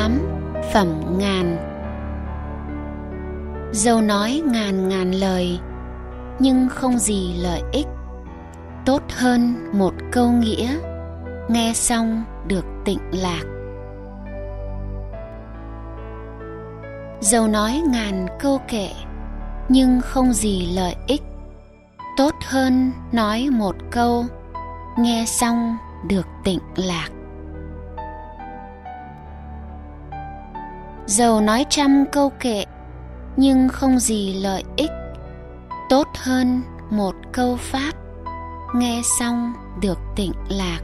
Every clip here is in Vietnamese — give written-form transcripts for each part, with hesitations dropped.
8. Phẩm ngàn. Dẫu nói ngàn ngàn lời, nhưng không gì lợi ích, tốt hơn một câu nghĩa, nghe xong được tịnh lạc. Dẫu nói ngàn câu kệ, nhưng không gì lợi ích, tốt hơn nói một câu, nghe xong được tịnh lạc. Dẫu nói trăm câu kệ, nhưng không gì lợi ích, tốt hơn một câu pháp, nghe xong được tịnh lạc.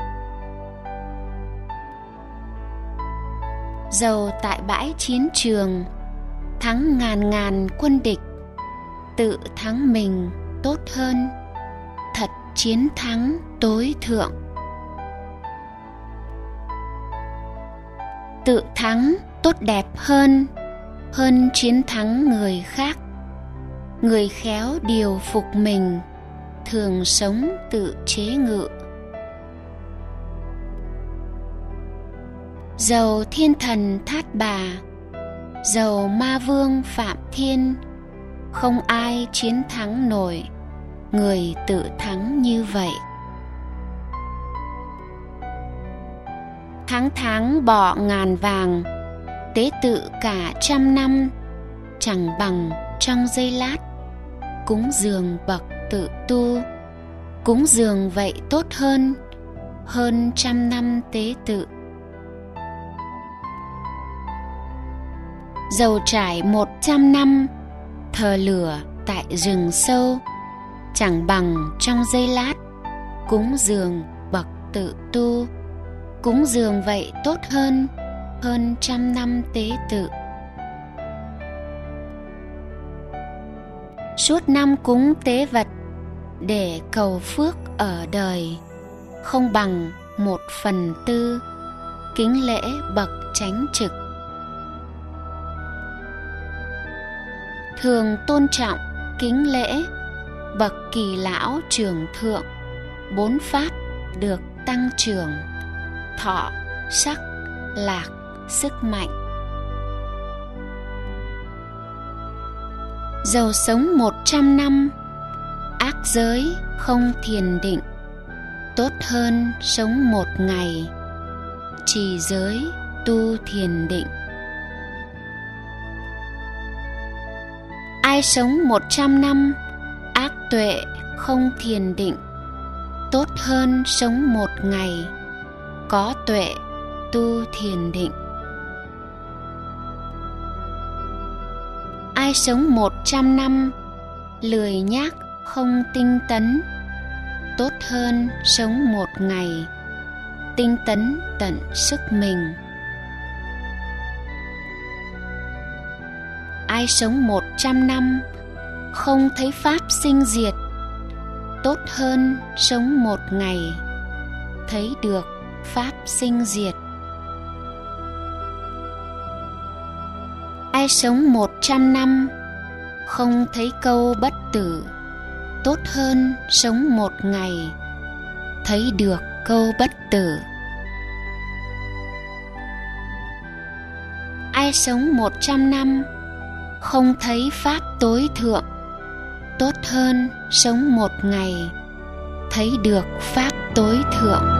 Dẫu tại bãi chiến trường thắng ngàn ngàn quân địch, tự thắng mình tốt hơn, thật chiến thắng tối thượng. Tự thắng tốt đẹp hơn chiến thắng người khác. Người khéo điều phục mình, thường sống tự chế ngự. Dầu thiên thần Thát Bà, dầu ma vương Phạm Thiên, không ai chiến thắng nổi người tự thắng như vậy. Tháng bỏ ngàn vàng, tế tự cả trăm năm, chẳng bằng trong giây lát cúng dường bậc tự tu. Cúng dường vậy tốt hơn trăm năm tế tự. Dầu trải 100 năm thờ lửa tại rừng sâu, chẳng bằng trong giây lát cúng dường bậc tự tu. Cúng dường vậy tốt hơn trăm năm tế tự. Suốt năm cúng tế vật để cầu phước ở đời, không bằng 1/4 kính lễ bậc chánh trực. Thường tôn trọng kính lễ bậc kỳ lão trưởng thượng, 4 pháp được tăng trưởng, thọ, sắc, lạc, sức mạnh. Dầu sống 100 năm, ác giới không thiền định, tốt hơn sống 1 ngày, trì giới tu thiền định. Ai sống 100 năm, ác tuệ không thiền định, tốt hơn sống 1 ngày, có tuệ tu thiền định. Ai sống 100 năm, lười nhác không tinh tấn, tốt hơn sống 1 ngày, tinh tấn tận sức mình. Ai sống 100 năm, không thấy pháp sinh diệt, tốt hơn sống 1 ngày, thấy được pháp sinh diệt. Ai sống 100 năm, không thấy câu bất tử, tốt hơn sống 1 ngày, thấy được câu bất tử. Ai sống 100 năm, không thấy pháp tối thượng, tốt hơn sống 1 ngày, thấy được pháp tối thượng.